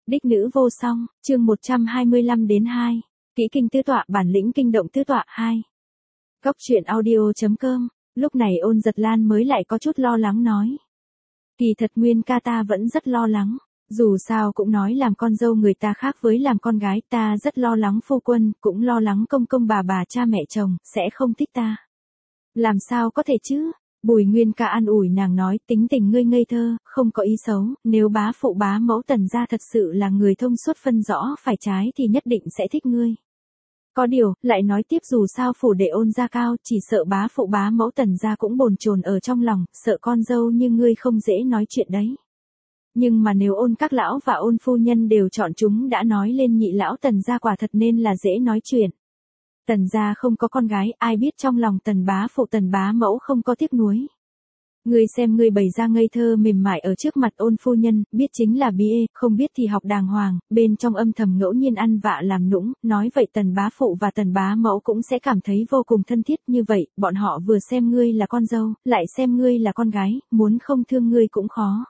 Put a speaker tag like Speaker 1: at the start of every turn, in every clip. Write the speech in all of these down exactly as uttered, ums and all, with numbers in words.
Speaker 1: Đích nữ vô song, chương một trăm hai mươi lăm đến hai. Kỹ kinh tứ tọa, bản lĩnh kinh động tứ tọa hai. Góc truyện audio.com, lúc này Ôn Giật Lan mới lại có chút lo lắng nói. Kỳ thật Nguyên ca ta vẫn rất lo lắng, dù sao cũng nói làm con dâu người ta khác với làm con gái, ta rất lo lắng phu quân, cũng lo lắng công công bà bà cha mẹ chồng, sẽ không thích ta. Làm sao có thể chứ? Bùi Nguyên ca an ủi nàng nói, tính tình ngươi ngây thơ, không có ý xấu, nếu bá phụ bá mẫu Tần gia thật sự là người thông suốt phân rõ phải trái thì nhất định sẽ thích ngươi. Có điều, lại nói tiếp dù sao phủ đệ Ôn gia cao, chỉ sợ bá phụ bá mẫu Tần gia cũng bồn chồn ở trong lòng, sợ con dâu như ngươi không dễ nói chuyện đấy. Nhưng mà nếu Ôn các lão và Ôn phu nhân đều chọn chúng đã nói lên nhị lão Tần gia quả thật nên là dễ nói chuyện. Tần gia không có con gái, ai biết trong lòng Tần bá phụ Tần bá mẫu không có tiếc nuối. Ngươi xem ngươi bày ra ngây thơ mềm mại ở trước mặt Ôn phu nhân, biết chính là bi ê, không biết thì học đàng hoàng, bên trong âm thầm ngẫu nhiên ăn vạ làm nũng, nói vậy Tần bá phụ và Tần bá mẫu cũng sẽ cảm thấy vô cùng thân thiết, như vậy, bọn họ vừa xem ngươi là con dâu, lại xem ngươi là con gái, muốn không thương ngươi cũng khó.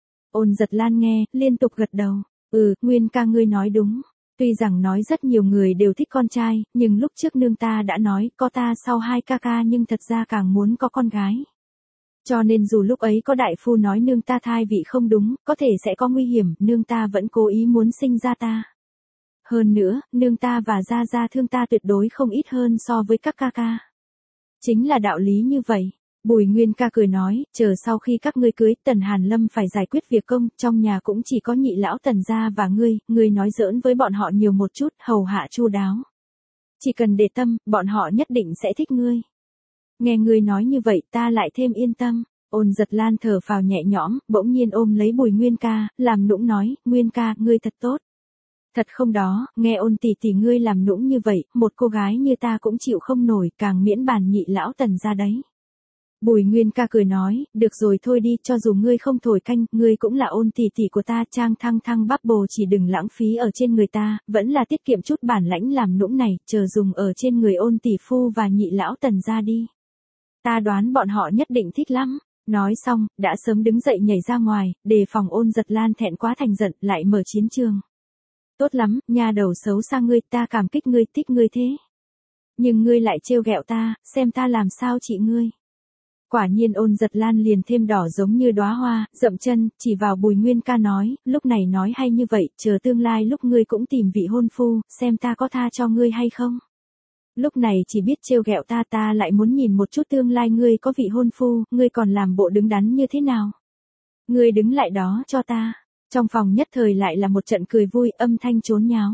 Speaker 1: Ôn Giật Lan nghe, liên tục gật đầu, ừ, Nguyên ca ngươi nói đúng. Tuy rằng nói rất nhiều người đều thích con trai, nhưng lúc trước nương ta đã nói, có ta sau hai ca ca nhưng thật ra càng muốn có con gái. Cho nên dù lúc ấy có đại phu nói nương ta thai vị không đúng, có thể sẽ có nguy hiểm, nương ta vẫn cố ý muốn sinh ra ta. Hơn nữa, nương ta và gia gia thương ta tuyệt đối không ít hơn so với các ca ca. Chính là đạo lý như vậy. Bùi Nguyên ca cười nói, chờ sau khi các ngươi cưới, Tần Hàn Lâm phải giải quyết việc công, trong nhà cũng chỉ có nhị lão Tần gia và ngươi, ngươi nói giỡn với bọn họ nhiều một chút, hầu hạ chu đáo. Chỉ cần để tâm, bọn họ nhất định sẽ thích ngươi. Nghe ngươi nói như vậy, ta lại thêm yên tâm. Ôn Giật Lan thở phào nhẹ nhõm, bỗng nhiên ôm lấy Bùi Nguyên ca, làm nũng nói, Nguyên ca, ngươi thật tốt. Thật không đó, nghe Ôn tỷ tỷ ngươi làm nũng như vậy, một cô gái như ta cũng chịu không nổi, càng miễn bàn nhị lão Tần gia đấy. Bùi Nguyên ca cười nói, được rồi thôi đi, cho dù ngươi không thổi canh, ngươi cũng là Ôn tỷ tỷ của ta, trang thăng thăng bắp bồ chỉ đừng lãng phí ở trên người ta, vẫn là tiết kiệm chút bản lãnh làm nũng này, chờ dùng ở trên người Ôn tỷ phu và nhị lão Tần gia đi. Ta đoán bọn họ nhất định thích lắm. Nói xong, đã sớm đứng dậy nhảy ra ngoài, đề phòng Ôn Giật Lan thẹn quá thành giận, lại mở chiến trường. Tốt lắm, nha đầu xấu xa ngươi, ta cảm kích ngươi, thích ngươi thế. Nhưng ngươi lại trêu ghẹo ta, xem ta làm sao trị ngươi. Quả nhiên Ôn Giật Lan liền thêm đỏ giống như đóa hoa, dậm chân, chỉ vào Bùi Nguyên ca nói, lúc này nói hay như vậy, chờ tương lai lúc ngươi cũng tìm vị hôn phu, xem ta có tha cho ngươi hay không. Lúc này chỉ biết trêu ghẹo ta, ta lại muốn nhìn một chút tương lai ngươi có vị hôn phu, ngươi còn làm bộ đứng đắn như thế nào. Ngươi đứng lại đó cho ta. Trong phòng nhất thời lại là một trận cười vui, âm thanh trốn nháo.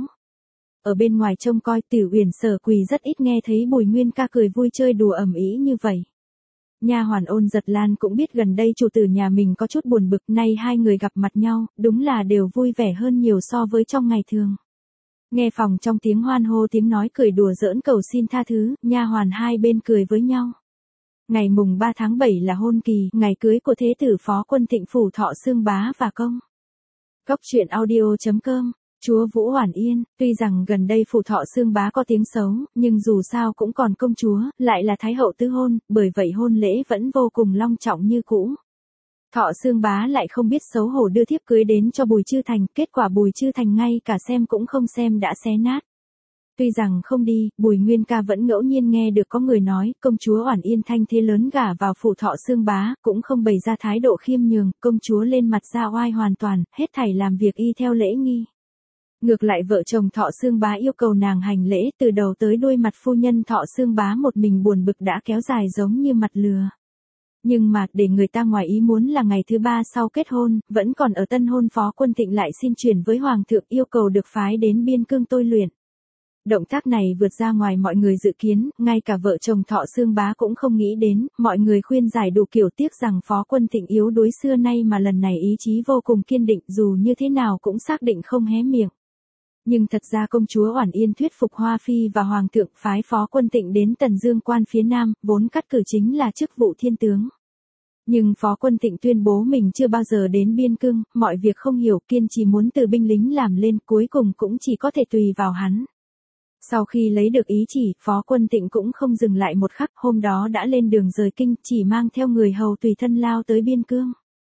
Speaker 1: Ở bên ngoài trông coi, Tử Uyển Sở Quỳ rất ít nghe thấy Bùi Nguyên ca cười vui chơi đùa ầm ĩ như vậy. Nha hoàn Ôn Giật Lan cũng biết gần đây chủ tử nhà mình có chút buồn bực, nay hai người gặp mặt nhau, đúng là đều vui vẻ hơn nhiều so với trong ngày thường. Nghe phòng trong tiếng hoan hô tiếng nói cười đùa giỡn cầu xin tha thứ, nha hoàn hai bên cười với nhau. Ngày mùng ba tháng bảy là hôn kỳ, ngày cưới của thế tử Phó Quân Thịnh phủ Thọ Xương bá và công. Góc truyện audio.com, chúa Vũ Hoàn Yên, tuy rằng gần đây phủ Thọ Xương bá có tiếng xấu, nhưng dù sao cũng còn công chúa, lại là thái hậu tứ hôn, bởi vậy hôn lễ vẫn vô cùng long trọng như cũ. Thọ Xương bá lại không biết xấu hổ đưa thiếp cưới đến cho Bùi Chư Thành, kết quả Bùi Chư Thành ngay cả xem cũng không xem đã xé nát. Tuy rằng không đi, Bùi Nguyên ca vẫn ngẫu nhiên nghe được có người nói, công chúa Oản Yên thanh thế lớn gả vào phủ Thọ Xương bá, cũng không bày ra thái độ khiêm nhường, công chúa lên mặt ra oai hoàn toàn, hết thảy làm việc y theo lễ nghi. Ngược lại vợ chồng Thọ Xương bá yêu cầu nàng hành lễ, từ đầu tới đuôi mặt phu nhân Thọ Xương bá một mình buồn bực đã kéo dài giống như mặt lừa. Nhưng mà, để người ta ngoài ý muốn là ngày thứ ba sau kết hôn, vẫn còn ở tân hôn Phó Quân Thịnh lại xin chuyển với Hoàng thượng yêu cầu được phái đến biên cương tôi luyện. Động tác này vượt ra ngoài mọi người dự kiến, ngay cả vợ chồng Thọ Xương bá cũng không nghĩ đến, mọi người khuyên giải đủ kiểu tiếc rằng Phó Quân Thịnh yếu đuối xưa nay mà lần này ý chí vô cùng kiên định dù như thế nào cũng xác định không hé miệng. Nhưng thật ra công chúa Oản Yên thuyết phục Hoa Phi và Hoàng thượng phái Phó Quân Tịnh đến Tần Dương quan phía Nam, vốn cắt cử chính là chức vụ thiên tướng. Nhưng Phó Quân Tịnh tuyên bố mình chưa bao giờ đến biên cương, mọi việc không hiểu, kiên trì muốn từ binh lính làm lên, cuối cùng cũng chỉ có thể tùy vào hắn. Sau khi lấy được ý chỉ, Phó Quân Tịnh cũng không dừng lại một khắc, hôm đó đã lên đường rời kinh, chỉ mang theo người hầu tùy thân lao tới biên cương.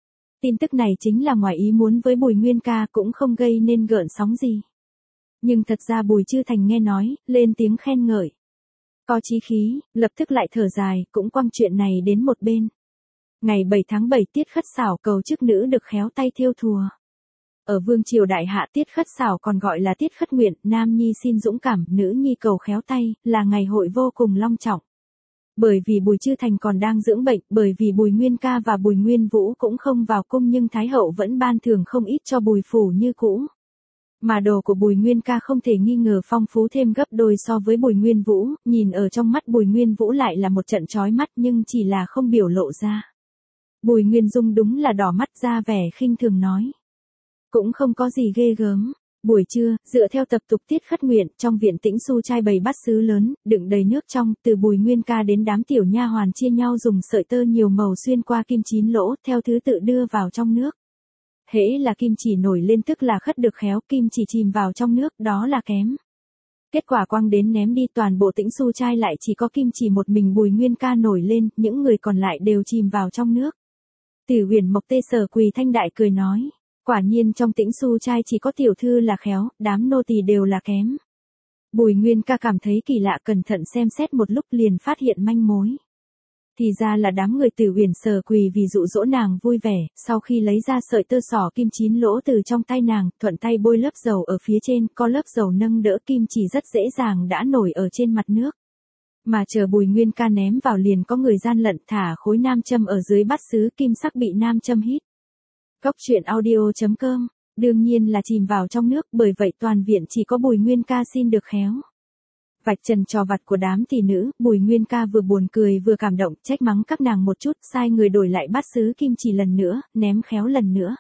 Speaker 1: Tin tức này chính là ngoài ý muốn với Bùi Nguyên ca, cũng không gây nên gợn sóng gì. Nhưng thật ra Bùi Chư Thành nghe nói, lên tiếng khen ngợi. Có chí khí, lập tức lại thở dài, cũng quăng chuyện này đến một bên. Ngày bảy tháng bảy Tiết Khất Xảo cầu chức nữ được khéo tay thêu thùa. Ở vương triều đại hạ Tiết Khất Xảo còn gọi là Tiết Khất Nguyện, nam nhi xin dũng cảm, nữ nhi cầu khéo tay, là ngày hội vô cùng long trọng. Bởi vì Bùi Chư Thành còn đang dưỡng bệnh, bởi vì Bùi Nguyên ca và Bùi Nguyên Vũ cũng không vào cung nhưng Thái hậu vẫn ban thưởng không ít cho Bùi phủ như cũ. Mà đồ của Bùi Nguyên ca không thể nghi ngờ phong phú thêm gấp đôi so với Bùi Nguyên Vũ, nhìn ở trong mắt Bùi Nguyên Vũ lại là một trận chói mắt nhưng chỉ là không biểu lộ ra. Bùi Nguyên Dung đúng là đỏ mắt ra vẻ khinh thường nói. Cũng không có gì ghê gớm. Buổi trưa, dựa theo tập tục Tiết Khất Nguyện, trong viện Tĩnh Xu trai bày bát sứ lớn, đựng đầy nước trong, từ Bùi Nguyên ca đến đám tiểu nha hoàn chia nhau dùng sợi tơ nhiều màu xuyên qua kim chín lỗ, theo thứ tự đưa vào trong nước. Hễ là kim chỉ nổi lên tức là khất được khéo, kim chỉ chìm vào trong nước, đó là kém. Kết quả quăng đến ném đi, toàn bộ Tĩnh Xu trai lại chỉ có kim chỉ một mình Bùi Nguyên ca nổi lên, những người còn lại đều chìm vào trong nước. Tử Huyền Mộc Tê Sở Quỳ Thanh Đại cười nói. Quả nhiên trong Tĩnh Xu trai chỉ có tiểu thư là khéo, đám nô tỳ đều là kém. Bùi Nguyên ca cảm thấy kỳ lạ, cẩn thận xem xét một lúc liền phát hiện manh mối. Thì ra là đám người Tử Huyền Sở Quỳ vì dụ dỗ nàng vui vẻ, sau khi lấy ra sợi tơ sỏ kim chín lỗ từ trong tay nàng, thuận tay bôi lớp dầu ở phía trên, có lớp dầu nâng đỡ kim chỉ rất dễ dàng đã nổi ở trên mặt nước. Mà chờ Bùi Nguyên ca ném vào liền có người gian lận thả khối nam châm ở dưới bát sứ, kim sắc bị nam châm hít. Cốc truyện audio chấm com, đương nhiên là chìm vào trong nước, bởi vậy toàn viện chỉ có Bùi Nguyên ca xin được khéo. Vạch trần trò vặt của đám tỷ nữ, Bùi Nguyên ca vừa buồn cười vừa cảm động, trách mắng các nàng một chút, sai người đổi lại bát sứ kim chỉ lần nữa, ném khéo lần nữa.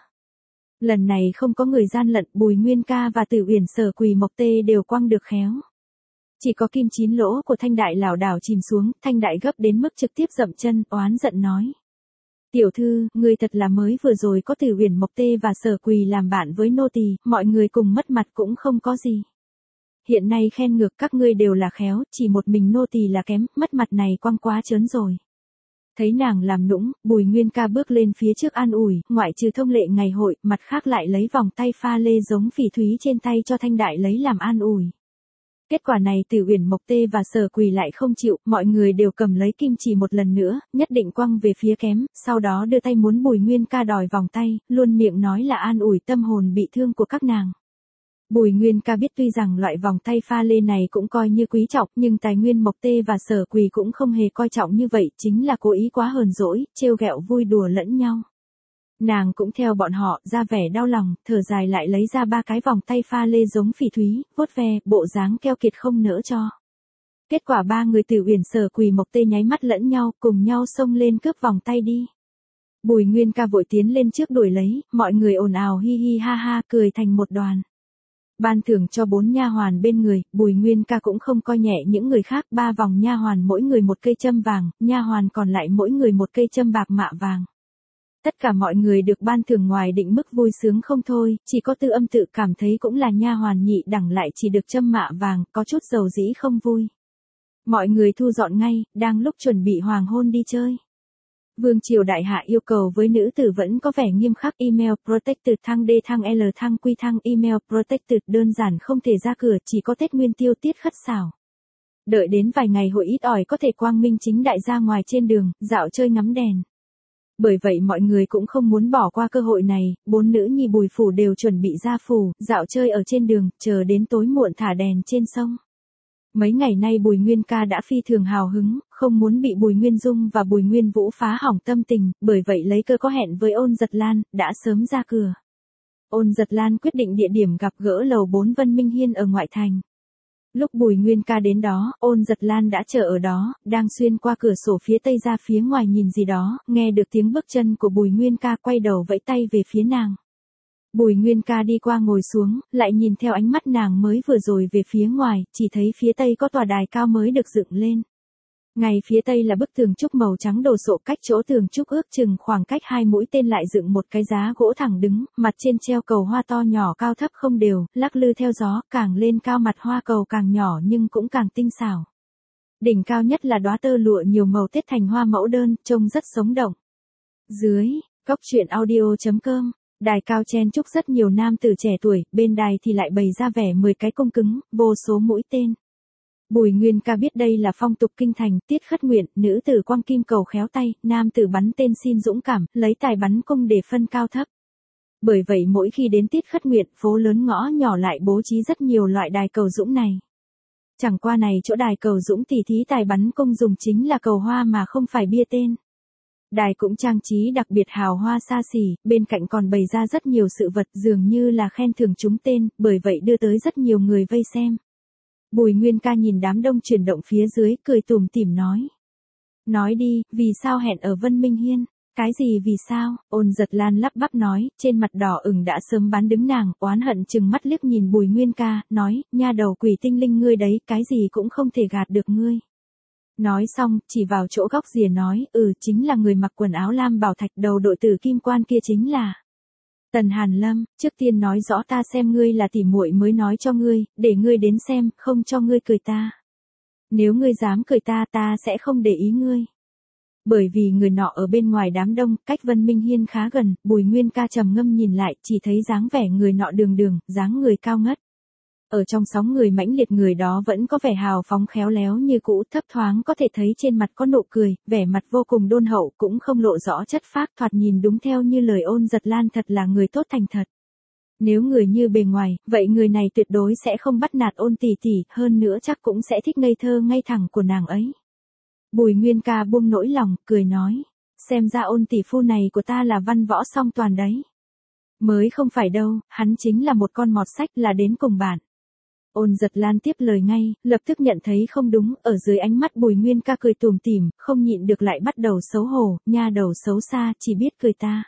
Speaker 1: Lần này không có người gian lận, Bùi Nguyên ca và Tử Uyển Sở Quỳ Mộc Tê đều quăng được khéo. Chỉ có kim chín lỗ của Thanh Đại lảo đảo chìm xuống, Thanh Đại gấp đến mức trực tiếp dậm chân, oán giận nói. Tiểu thư, người thật là mới vừa rồi có Tử Uyển Mộc Tê và Sở Quỳ làm bạn với nô tỳ, mọi người cùng mất mặt cũng không có gì. Hiện nay khen ngược các ngươi đều là khéo, chỉ một mình nô tỳ là kém, mất mặt này quăng quá trớn rồi. Thấy nàng làm nũng, Bùi Nguyên ca bước lên phía trước an ủi, ngoại trừ thông lệ ngày hội, mặt khác lại lấy vòng tay pha lê giống phỉ thúy trên tay cho Thanh Đại lấy làm an ủi. Kết quả này Tử Uyển Mộc Tê và Sở Quỳ lại không chịu, mọi người đều cầm lấy kim chỉ một lần nữa, nhất định quăng về phía kém, sau đó đưa tay muốn Bùi Nguyên ca đòi vòng tay, luôn miệng nói là an ủi tâm hồn bị thương của các nàng. Bùi Nguyên ca biết tuy rằng loại vòng tay pha lê này cũng coi như quý trọng, nhưng tài nguyên Mộc Tê và Sở Quỳ cũng không hề coi trọng như vậy, chính là cố ý quá hờn dỗi, trêu ghẹo vui đùa lẫn nhau. Nàng cũng theo bọn họ, ra vẻ đau lòng, thở dài lại lấy ra ba cái vòng tay pha lê giống phỉ thúy, vuốt ve, bộ dáng keo kiệt không nỡ cho. Kết quả ba người Tử Uyển Sở Quỳ Mộc Tê nháy mắt lẫn nhau, cùng nhau xông lên cướp vòng tay đi. Bùi Nguyên ca vội tiến lên trước đuổi lấy, mọi người ồn ào hi hi ha ha, cười thành một đoàn. Ban thưởng cho bốn nha hoàn bên người, Bùi Nguyên ca cũng không coi nhẹ những người khác, ba vòng nha hoàn mỗi người một cây châm vàng, nha hoàn còn lại mỗi người một cây châm bạc mạ vàng. Tất cả mọi người được ban thưởng ngoài định mức vui sướng không thôi, chỉ có Tư Âm tự cảm thấy cũng là nha hoàn nhị đẳng lại chỉ được châm mạ vàng, có chút dầu dĩ không vui. Mọi người thu dọn ngay, đang lúc chuẩn bị hoàng hôn đi chơi. Vương triều đại hạ yêu cầu với nữ tử vẫn có vẻ nghiêm khắc, email protected thăng D thăng L thăng Q thăng email protected đơn giản không thể ra cửa, chỉ có Tết Nguyên Tiêu Tiết Khất Xảo. Đợi đến vài ngày hội ít ỏi có thể quang minh chính đại ra ngoài trên đường, dạo chơi ngắm đèn. Bởi vậy mọi người cũng không muốn bỏ qua cơ hội này, bốn nữ nhi Bùi phủ đều chuẩn bị ra phủ, dạo chơi ở trên đường, chờ đến tối muộn thả đèn trên sông. Mấy ngày nay Bùi Nguyên ca đã phi thường hào hứng, không muốn bị Bùi Nguyên Dung và Bùi Nguyên Vũ phá hỏng tâm tình, bởi vậy lấy cơ có hẹn với Ôn Giật Lan, đã sớm ra cửa. Ôn Giật Lan quyết định địa điểm gặp gỡ lầu bốn Vân Minh Hiên ở ngoại thành. Lúc Bùi Nguyên ca đến đó, Ôn Giật Lan đã chờ ở đó, đang xuyên qua cửa sổ phía tây ra phía ngoài nhìn gì đó, nghe được tiếng bước chân của Bùi Nguyên ca quay đầu vẫy tay về phía nàng. Bùi Nguyên ca đi qua ngồi xuống, lại nhìn theo ánh mắt nàng mới vừa rồi về phía ngoài, chỉ thấy phía tây có tòa đài cao mới được dựng lên. Ngay phía tây là bức tường trúc màu trắng đồ sộ, cách chỗ tường trúc ước chừng khoảng cách hai mũi tên lại dựng một cái giá gỗ thẳng đứng, mặt trên treo cầu hoa to nhỏ cao thấp không đều, lắc lư theo gió, càng lên cao mặt hoa cầu càng nhỏ nhưng cũng càng tinh xảo. Đỉnh cao nhất là đóa tơ lụa nhiều màu tết thành hoa mẫu đơn, trông rất sống động. Dưới, Góc truyện audio chấm com. Đài cao chen chúc rất nhiều nam tử trẻ tuổi, bên đài thì lại bày ra vẻ mười cái cung cứng, vô số mũi tên. Bùi Nguyên Ca biết đây là phong tục kinh thành, tiết khất nguyện, nữ tử quăng kim cầu khéo tay, nam tử bắn tên xin dũng cảm, lấy tài bắn cung để phân cao thấp. Bởi vậy mỗi khi đến tiết khất nguyện, phố lớn ngõ nhỏ lại bố trí rất nhiều loại đài cầu dũng này. Chẳng qua này chỗ đài cầu dũng tỉ thí tài bắn cung dùng chính là cầu hoa mà không phải bia tên. Đài cũng trang trí đặc biệt hào hoa xa xỉ, bên cạnh còn bày ra rất nhiều sự vật dường như là khen thưởng trúng tên, bởi vậy đưa tới rất nhiều người vây xem. Bùi Nguyên Ca nhìn đám đông chuyển động phía dưới, cười tủm tỉm nói. Nói đi, vì sao hẹn ở Vân Minh Hiên? Cái gì vì sao? Ôn Giật Lan lắp bắp nói, trên mặt đỏ ửng đã sớm bán đứng nàng, oán hận chừng mắt liếc nhìn Bùi Nguyên Ca, nói, nha đầu quỷ tinh linh ngươi đấy, cái gì cũng không thể gạt được ngươi. Nói xong, chỉ vào chỗ góc rìa nói, ừ, chính là người mặc quần áo lam bảo thạch đầu đội tử kim quan kia chính là Tần Hàn Lâm. Trước tiên nói rõ ta xem ngươi là tỉ muội mới nói cho ngươi, để ngươi đến xem, không cho ngươi cười ta. Nếu ngươi dám cười ta ta sẽ không để ý ngươi. Bởi vì người nọ ở bên ngoài đám đông, cách Vân Minh Hiên khá gần, Bùi Nguyên Ca trầm ngâm nhìn lại, chỉ thấy dáng vẻ người nọ đường đường, dáng người cao ngất. Ở trong sóng người mãnh liệt người đó vẫn có vẻ hào phóng khéo léo như cũ, thấp thoáng có thể thấy trên mặt có nụ cười, vẻ mặt vô cùng đôn hậu, cũng không lộ rõ chất phác, thoạt nhìn đúng theo như lời Ôn Giật Lan, thật là người tốt thành thật. Nếu người như bề ngoài, vậy người này tuyệt đối sẽ không bắt nạt Ôn tỷ tỷ, hơn nữa chắc cũng sẽ thích ngây thơ ngay thẳng của nàng ấy. Bùi Nguyên Ca buông nỗi lòng, cười nói, xem ra Ôn tỷ phu này của ta là văn võ song toàn đấy. Mới không phải đâu, hắn chính là một con mọt sách, là đến cùng bạn. Ôn Giật Lan tiếp lời ngay, lập tức nhận thấy không đúng, ở dưới ánh mắt Bùi Nguyên Ca cười tủm tỉm, không nhịn được lại bắt đầu xấu hổ, nha đầu xấu xa, chỉ biết cười ta.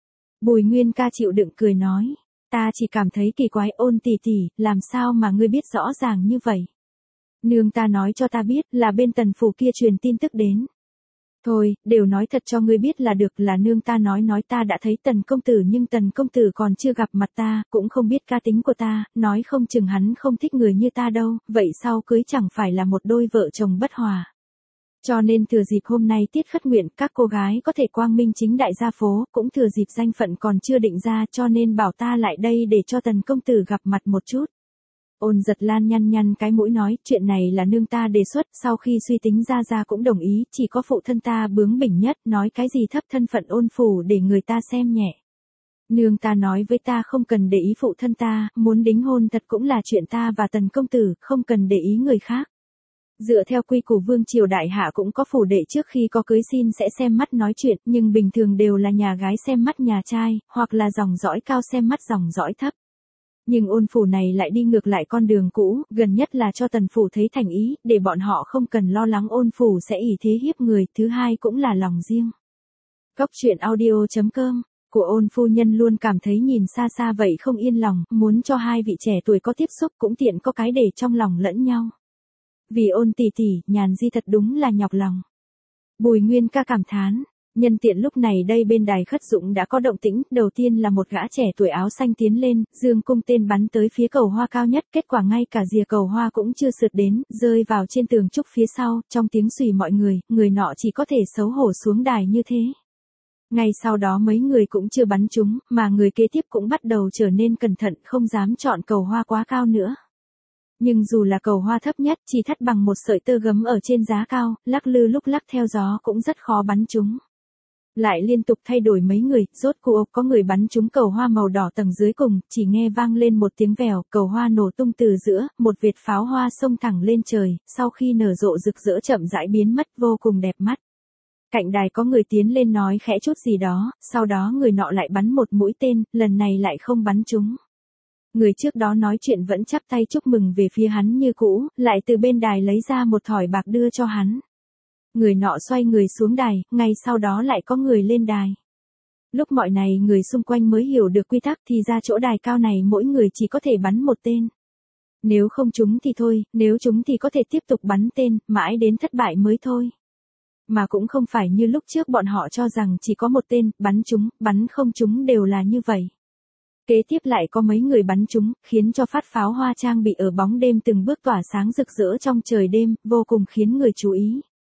Speaker 1: Bùi Nguyên Ca chịu đựng cười nói, ta chỉ cảm thấy kỳ quái, Ôn tỷ tỷ, làm sao mà ngươi biết rõ ràng như vậy? Nương ta nói cho ta biết, là bên Tần phủ kia truyền tin tức đến. Thôi, đều nói thật cho ngươi biết là được, là nương ta nói nói ta đã thấy Tần công tử nhưng Tần công tử còn chưa gặp mặt ta, cũng không biết cá tính của ta, nói không chừng hắn không thích người như ta đâu, vậy sau cưới chẳng phải là một đôi vợ chồng bất hòa. Cho nên thừa dịp hôm nay tiết khất nguyện, các cô gái có thể quang minh chính đại ra phố, cũng thừa dịp danh phận còn chưa định ra, cho nên bảo ta lại đây để cho Tần công tử gặp mặt một chút. Ôn Giật Lan nhăn nhăn cái mũi nói, chuyện này là nương ta đề xuất, sau khi suy tính ra ra cũng đồng ý, chỉ có phụ thân ta bướng bỉnh nhất, nói cái gì thấp thân phận ôn phủ để người ta xem nhẹ. Nương ta nói với ta không cần để ý phụ thân ta, muốn đính hôn thật cũng là chuyện ta và Tần công tử, không cần để ý người khác. Dựa theo quy củ vương triều đại hạ cũng có phủ đệ trước khi có cưới xin sẽ xem mắt nói chuyện, nhưng bình thường đều là nhà gái xem mắt nhà trai, hoặc là dòng dõi cao xem mắt dòng dõi thấp. Nhưng Ôn phủ này lại đi ngược lại con đường cũ, gần nhất là cho Tần phủ thấy thành ý, để bọn họ không cần lo lắng Ôn phủ sẽ ỷ thế hiếp người, thứ hai cũng là lòng riêng. Góc truyện audio chấm com, của Ôn phu nhân luôn cảm thấy nhìn xa xa vậy không yên lòng, muốn cho hai vị trẻ tuổi có tiếp xúc cũng tiện có cái để trong lòng lẫn nhau. Vì Ôn tỷ tỷ, Nhàn Di thật đúng là nhọc lòng. Bùi Nguyên Ca cảm thán. Nhân tiện lúc này đây bên đài khất dụng đã có động tĩnh, đầu tiên là một gã trẻ tuổi áo xanh tiến lên, dương cung tên bắn tới phía cầu hoa cao nhất, kết quả ngay cả rìa cầu hoa cũng chưa sượt đến, rơi vào trên tường trúc phía sau, trong tiếng xùy mọi người, người nọ chỉ có thể xấu hổ xuống đài như thế. Ngay sau đó mấy người cũng chưa bắn trúng, mà người kế tiếp cũng bắt đầu trở nên cẩn thận, không dám chọn cầu hoa quá cao nữa. Nhưng dù là cầu hoa thấp nhất, chỉ thắt bằng một sợi tơ gấm ở trên giá cao, lắc lư lúc lắc theo gió cũng rất khó bắn trúng. Lại liên tục thay đổi mấy người, rốt cuộc có người bắn trúng cầu hoa màu đỏ tầng dưới cùng, chỉ nghe vang lên một tiếng vèo, cầu hoa nổ tung từ giữa, một vệt pháo hoa xông thẳng lên trời, sau khi nở rộ rực rỡ chậm rãi biến mất, vô cùng đẹp mắt. Cạnh đài có người tiến lên nói khẽ chút gì đó, sau đó người nọ lại bắn một mũi tên, lần này lại không bắn trúng. Người trước đó nói chuyện vẫn chắp tay chúc mừng về phía hắn như cũ, lại từ bên đài lấy ra một thỏi bạc đưa cho hắn. Người nọ xoay người xuống đài, ngay sau đó lại có người lên đài. Lúc mọi này người xung quanh mới hiểu được quy tắc thì ra chỗ đài cao này mỗi người chỉ có thể bắn một tên. Nếu không trúng thì thôi, nếu trúng thì có thể tiếp tục bắn tên, mãi đến thất bại mới thôi. Mà cũng không phải như lúc trước bọn họ cho rằng chỉ có một tên, bắn trúng, bắn không trúng đều là như vậy. Kế tiếp lại có mấy người bắn trúng, khiến cho phát pháo hoa trang bị ở bóng đêm từng bước tỏa sáng rực rỡ trong trời đêm, vô cùng khiến người chú ý.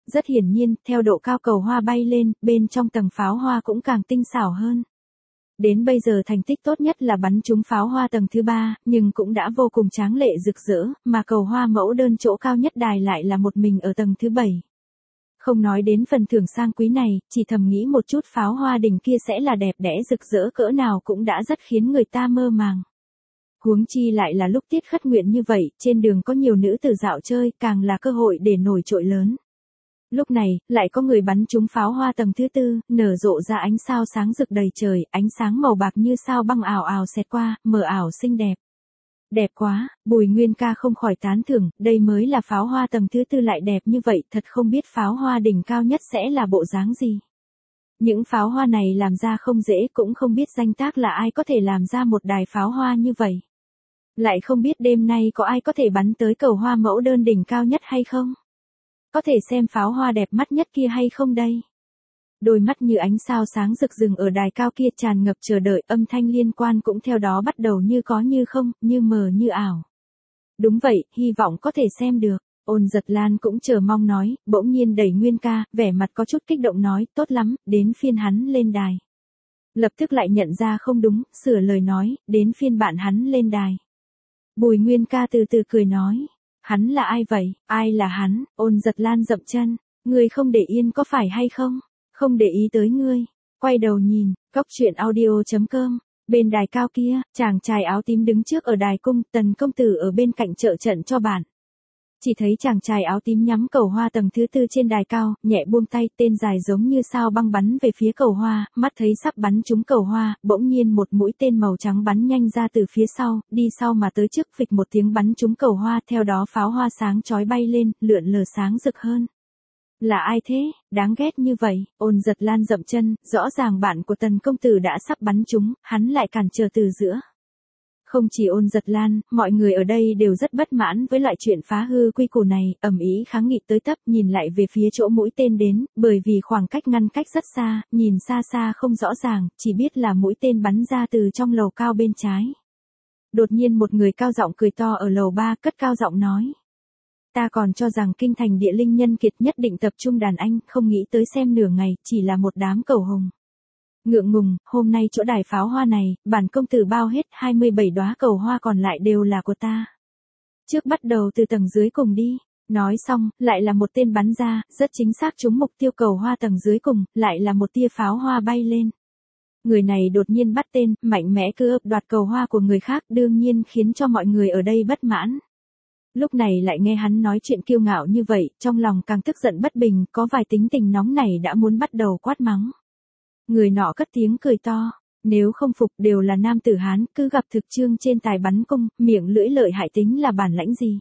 Speaker 1: Rất hiển nhiên, theo độ cao cầu hoa bay lên, bên trong tầng pháo hoa cũng càng tinh xảo hơn. Đến bây giờ thành tích tốt nhất là bắn trúng pháo hoa tầng thứ ba, nhưng cũng đã vô cùng tráng lệ rực rỡ, mà cầu hoa mẫu đơn chỗ cao nhất đài lại là một mình ở tầng thứ bảy. Không nói đến phần thưởng sang quý này, chỉ thầm nghĩ một chút pháo hoa đỉnh kia sẽ là đẹp đẽ rực rỡ cỡ nào cũng đã rất khiến người ta mơ màng. Huống chi lại là lúc tiết khất nguyện như vậy, trên đường có nhiều nữ tử dạo chơi, càng là cơ hội để nổi trội lớn. Lúc này, lại có người bắn trúng pháo hoa tầng thứ tư, nở rộ ra ánh sao sáng rực đầy trời, ánh sáng màu bạc như sao băng ảo ảo xẹt qua, mờ ảo xinh đẹp. Đẹp quá, Bùi Nguyên ca không khỏi tán thưởng, đây mới là pháo hoa tầng thứ tư lại đẹp như vậy, thật không biết pháo hoa đỉnh cao nhất sẽ là bộ dáng gì. Những pháo hoa này làm ra không dễ, cũng không biết danh tác là ai có thể làm ra một đài pháo hoa như vậy. Lại không biết đêm nay có ai có thể bắn tới cầu hoa mẫu đơn đỉnh cao nhất hay không? Có thể xem pháo hoa đẹp mắt nhất kia hay không đây? Đôi mắt như ánh sao sáng rực rừng ở đài cao kia tràn ngập chờ đợi, âm thanh liên quan cũng theo đó bắt đầu như có như không, như mờ như ảo. Đúng vậy, hy vọng có thể xem được. Ôn Giật Lan cũng chờ mong nói, bỗng nhiên đẩy Nguyên ca, vẻ mặt có chút kích động nói, tốt lắm, đến phiên hắn lên đài. Lập tức lại nhận ra không đúng, sửa lời nói, đến phiên bạn hắn lên đài. Bùi Nguyên ca từ từ cười nói, hắn là ai vậy, ai là hắn? Ôn Giật Lan dậm chân, ngươi không để yên có phải hay không? Không để ý tới ngươi. Quay đầu nhìn, cốc truyện audio chấm com, bên đài cao kia, chàng trai áo tím đứng trước ở đài cung, Tần công tử ở bên cạnh trợ trận cho bạn. Chỉ thấy chàng trai áo tím nhắm cầu hoa tầng thứ tư trên đài cao, nhẹ buông tay, tên dài giống như sao băng bắn về phía cầu hoa, mắt thấy sắp bắn trúng cầu hoa, bỗng nhiên một mũi tên màu trắng bắn nhanh ra từ phía sau, đi sau mà tới trước, phịch một tiếng bắn trúng cầu hoa, theo đó pháo hoa sáng chói bay lên, lượn lờ sáng rực hơn. Là ai thế, đáng ghét như vậy? Ôn Giật Lan dậm chân, rõ ràng bạn của Tần công tử đã sắp bắn trúng, hắn lại cản trở từ giữa. Không chỉ Ôn Giật Lan, mọi người ở đây đều rất bất mãn với loại chuyện phá hư quy củ này, ầm ĩ kháng nghị tới tấp, nhìn lại về phía chỗ mũi tên đến, bởi vì khoảng cách ngăn cách rất xa, nhìn xa xa không rõ ràng, chỉ biết là mũi tên bắn ra từ trong lầu cao bên trái. Đột nhiên một người cao giọng cười to ở lầu ba, cất cao giọng nói. Ta còn cho rằng kinh thành địa linh nhân kiệt nhất định tập trung đàn anh, không nghĩ tới xem nửa ngày, chỉ là một đám cầu hồng. Ngượng ngùng, hôm nay chỗ đài pháo hoa này, bản công tử bao hết hai mươi bảy đóa cầu hoa còn lại đều là của ta. Trước bắt đầu từ tầng dưới cùng đi. Nói xong, lại là một tên bắn ra, rất chính xác trúng mục tiêu cầu hoa tầng dưới cùng, lại là một tia pháo hoa bay lên. Người này đột nhiên bắt tên, mạnh mẽ cứ ấp đoạt cầu hoa của người khác, đương nhiên khiến cho mọi người ở đây bất mãn. Lúc này lại nghe hắn nói chuyện kiêu ngạo như vậy, trong lòng càng tức giận bất bình, có vài tính tình nóng này đã muốn bắt đầu quát mắng. Người nọ cất tiếng cười to, nếu không phục đều là nam tử Hán, cứ gặp thực trương trên tài bắn cung, miệng lưỡi lợi hại tính là bản lãnh gì.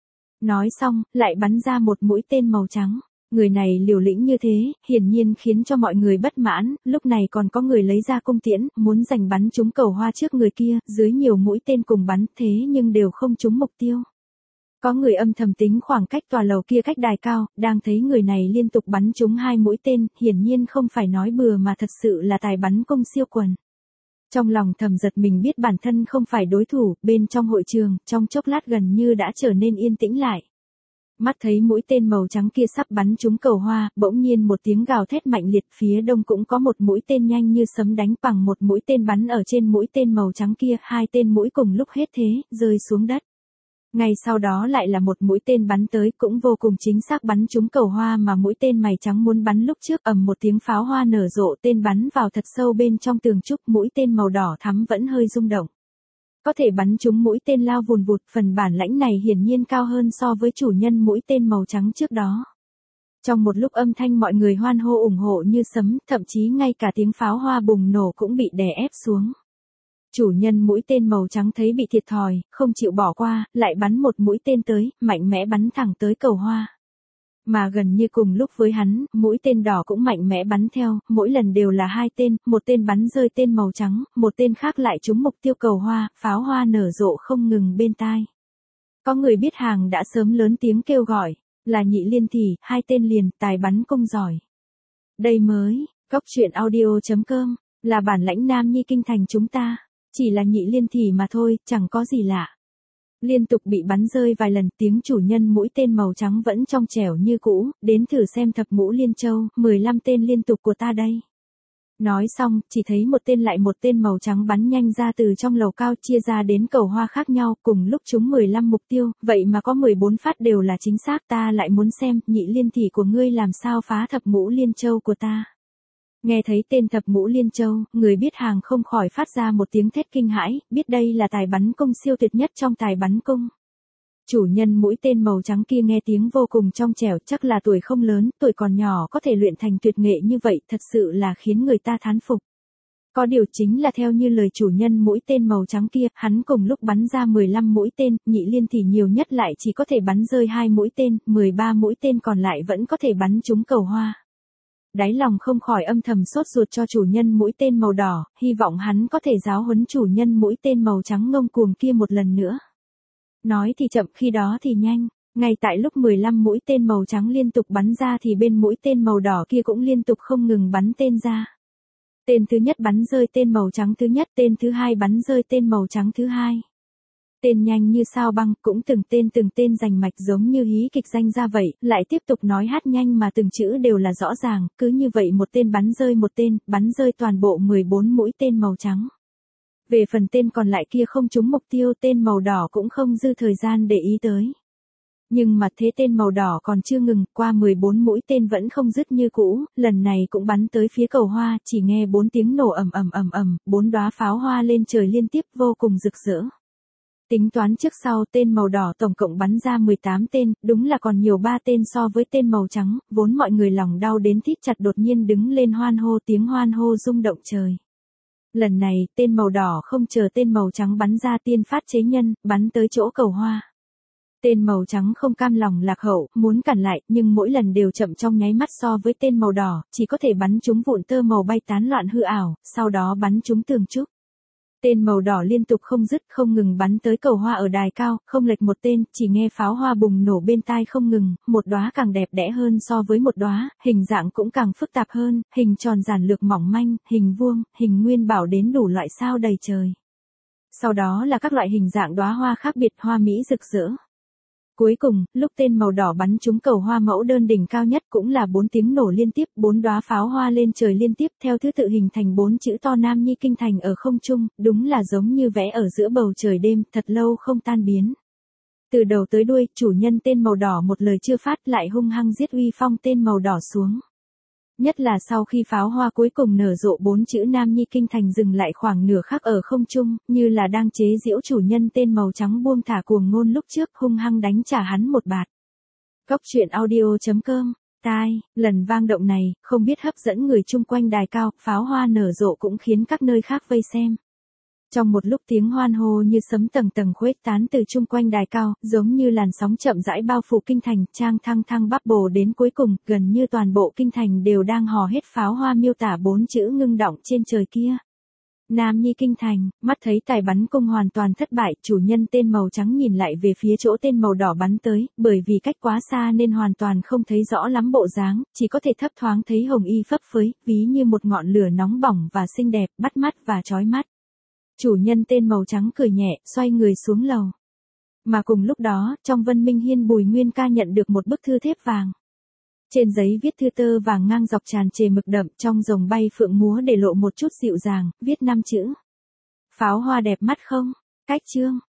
Speaker 1: Nói xong, lại bắn ra một mũi tên màu trắng. Người này liều lĩnh như thế, hiển nhiên khiến cho mọi người bất mãn, lúc này còn có người lấy ra cung tiễn, muốn giành bắn trúng cầu hoa trước người kia, dưới nhiều mũi tên cùng bắn, thế nhưng đều không trúng mục tiêu. Có người âm thầm tính khoảng cách tòa lầu kia cách đài cao, đang thấy người này liên tục bắn trúng hai mũi tên, hiển nhiên không phải nói bừa mà thật sự là tài bắn cung siêu quần. Trong lòng thầm giật mình biết bản thân không phải đối thủ, bên trong hội trường, trong chốc lát gần như đã trở nên yên tĩnh lại. Mắt thấy mũi tên màu trắng kia sắp bắn trúng cầu hoa, bỗng nhiên một tiếng gào thét mạnh liệt, phía đông cũng có một mũi tên nhanh như sấm đánh bằng một mũi tên bắn ở trên mũi tên màu trắng kia, hai tên mũi cùng lúc hết thế, rơi xuống đất. Ngay sau đó lại là một mũi tên bắn tới, cũng vô cùng chính xác bắn trúng cầu hoa mà mũi tên mày trắng muốn bắn lúc trước, ầm một tiếng pháo hoa nở rộ, tên bắn vào thật sâu bên trong tường trúc, mũi tên màu đỏ thắm vẫn hơi rung động. Có thể bắn trúng mũi tên lao vùn vụt, phần bản lãnh này hiển nhiên cao hơn so với chủ nhân mũi tên màu trắng trước đó. Trong một lúc âm thanh mọi người hoan hô ủng hộ như sấm, thậm chí ngay cả tiếng pháo hoa bùng nổ cũng bị đè ép xuống. Chủ nhân mũi tên màu trắng thấy bị thiệt thòi, không chịu bỏ qua, lại bắn một mũi tên tới, mạnh mẽ bắn thẳng tới cầu hoa. Mà gần như cùng lúc với hắn, mũi tên đỏ cũng mạnh mẽ bắn theo, mỗi lần đều là hai tên, một tên bắn rơi tên màu trắng, một tên khác lại trúng mục tiêu cầu hoa, pháo hoa nở rộ không ngừng bên tai. Có người biết hàng đã sớm lớn tiếng kêu gọi, là Nhị Liên Thị, hai tên liền, tài bắn cung giỏi. Đây mới, cốc truyện audio chấm com, là bản lãnh nam nhi kinh thành chúng ta. Chỉ là Nhị Liên Thị mà thôi, chẳng có gì lạ. Liên tục bị bắn rơi vài lần, tiếng chủ nhân mũi tên màu trắng vẫn trong trẻo như cũ, đến thử xem thập ngũ liên châu, mười lăm tên liên tục của ta đây. Nói xong, chỉ thấy một tên lại một tên màu trắng bắn nhanh ra từ trong lầu cao chia ra đến cầu hoa khác nhau, cùng lúc chúng mười lăm mục tiêu, vậy mà có mười bốn phát đều là chính xác, ta lại muốn xem, nhị liên thị của ngươi làm sao phá thập ngũ liên châu của ta. Nghe thấy tên thập ngũ liên châu, người biết hàng không khỏi phát ra một tiếng thét kinh hãi, biết đây là tài bắn cung siêu tuyệt nhất trong tài bắn cung. Chủ nhân mũi tên màu trắng kia nghe tiếng vô cùng trong trẻo, chắc là tuổi không lớn, tuổi còn nhỏ có thể luyện thành tuyệt nghệ như vậy, thật sự là khiến người ta thán phục. Có điều chính là theo như lời chủ nhân mũi tên màu trắng kia, hắn cùng lúc bắn ra mười lăm mũi tên, nhị liên thì nhiều nhất lại chỉ có thể bắn rơi hai mũi tên, mười ba mũi tên còn lại vẫn có thể bắn trúng cầu hoa. Đáy lòng không khỏi âm thầm sốt ruột cho chủ nhân mũi tên màu đỏ, hy vọng hắn có thể giáo huấn chủ nhân mũi tên màu trắng ngông cuồng kia một lần nữa. Nói thì chậm, khi đó thì nhanh, ngay tại lúc mười lăm mũi tên màu trắng liên tục bắn ra thì bên mũi tên màu đỏ kia cũng liên tục không ngừng bắn tên ra. Tên thứ nhất bắn rơi tên màu trắng thứ nhất, tên thứ hai bắn rơi tên màu trắng thứ hai. Tên nhanh như sao băng, cũng từng tên từng tên rành mạch giống như hí kịch danh ra vậy, lại tiếp tục nói hát nhanh mà từng chữ đều là rõ ràng, cứ như vậy một tên bắn rơi một tên, bắn rơi toàn bộ mười bốn mũi tên màu trắng. Về phần tên còn lại kia không trúng mục tiêu, tên màu đỏ cũng không dư thời gian để ý tới. Nhưng mà thế tên màu đỏ còn chưa ngừng, qua mười bốn mũi tên vẫn không dứt như cũ, lần này cũng bắn tới phía cầu hoa, chỉ nghe bốn tiếng nổ ầm ầm ầm ầm, bốn đóa pháo hoa lên trời liên tiếp vô cùng rực rỡ. Tính toán trước sau, tên màu đỏ tổng cộng bắn ra mười tám tên, đúng là còn nhiều ba tên so với tên màu trắng, vốn mọi người lòng đau đến thít chặt đột nhiên đứng lên hoan hô, tiếng hoan hô rung động trời. Lần này, tên màu đỏ không chờ tên màu trắng bắn ra tiên phát chế nhân, bắn tới chỗ cầu hoa. Tên màu trắng không cam lòng lạc hậu, muốn cản lại, nhưng mỗi lần đều chậm trong nháy mắt so với tên màu đỏ, chỉ có thể bắn trúng vụn tơ màu bay tán loạn hư ảo, sau đó bắn trúng tường trúc. Tên màu đỏ liên tục không dứt, không ngừng bắn tới cầu hoa ở đài cao, không lệch một tên, chỉ nghe pháo hoa bùng nổ bên tai không ngừng, một đóa càng đẹp đẽ hơn so với một đóa, hình dạng cũng càng phức tạp hơn, hình tròn giản lược mỏng manh, hình vuông, hình nguyên bảo đến đủ loại sao đầy trời. Sau đó là các loại hình dạng đóa hoa khác biệt, hoa mỹ rực rỡ. Cuối cùng, lúc tên màu đỏ bắn trúng cầu hoa mẫu đơn đỉnh cao nhất cũng là bốn tiếng nổ liên tiếp, bốn đóa pháo hoa lên trời liên tiếp theo thứ tự hình thành bốn chữ to Nam Nhi Kinh Thành ở không trung, đúng là giống như vẽ ở giữa bầu trời đêm, thật lâu không tan biến. Từ đầu tới đuôi, chủ nhân tên màu đỏ một lời chưa phát lại hung hăng giết uy phong tên màu đỏ xuống. Nhất là sau khi pháo hoa cuối cùng nở rộ bốn chữ Nam Nhi Kinh Thành dừng lại khoảng nửa khắc ở không trung, như là đang chế giễu chủ nhân tên màu trắng buông thả cuồng ngôn lúc trước, hung hăng đánh trả hắn một bạt. Góc truyện audio chấm com, tai, lần vang động này, không biết hấp dẫn người chung quanh đài cao, pháo hoa nở rộ cũng khiến các nơi khác vây xem. Trong một lúc tiếng hoan hô như sấm tầng tầng khuếch tán từ chung quanh đài cao, giống như làn sóng chậm rãi bao phủ kinh thành, trang thăng thăng bắp bồ đến cuối cùng, gần như toàn bộ kinh thành đều đang hò hét pháo hoa miêu tả bốn chữ ngưng động trên trời kia. Nam Nhi Kinh Thành, mắt thấy tài bắn cung hoàn toàn thất bại, chủ nhân tên màu trắng nhìn lại về phía chỗ tên màu đỏ bắn tới, bởi vì cách quá xa nên hoàn toàn không thấy rõ lắm bộ dáng, chỉ có thể thấp thoáng thấy hồng y phấp phới, ví như một ngọn lửa nóng bỏng và xinh đẹp, bắt mắt và chói mắt. Chủ nhân tên màu trắng cười nhẹ, xoay người xuống lầu. Mà cùng lúc đó, trong Vân Minh Hiên Bùi Nguyên Ca nhận được một bức thư thiếp vàng. Trên giấy viết thư tơ vàng ngang dọc tràn trề mực đậm, trong rồng bay phượng múa để lộ một chút dịu dàng, viết năm chữ. Pháo hoa đẹp mắt không? Cách chương.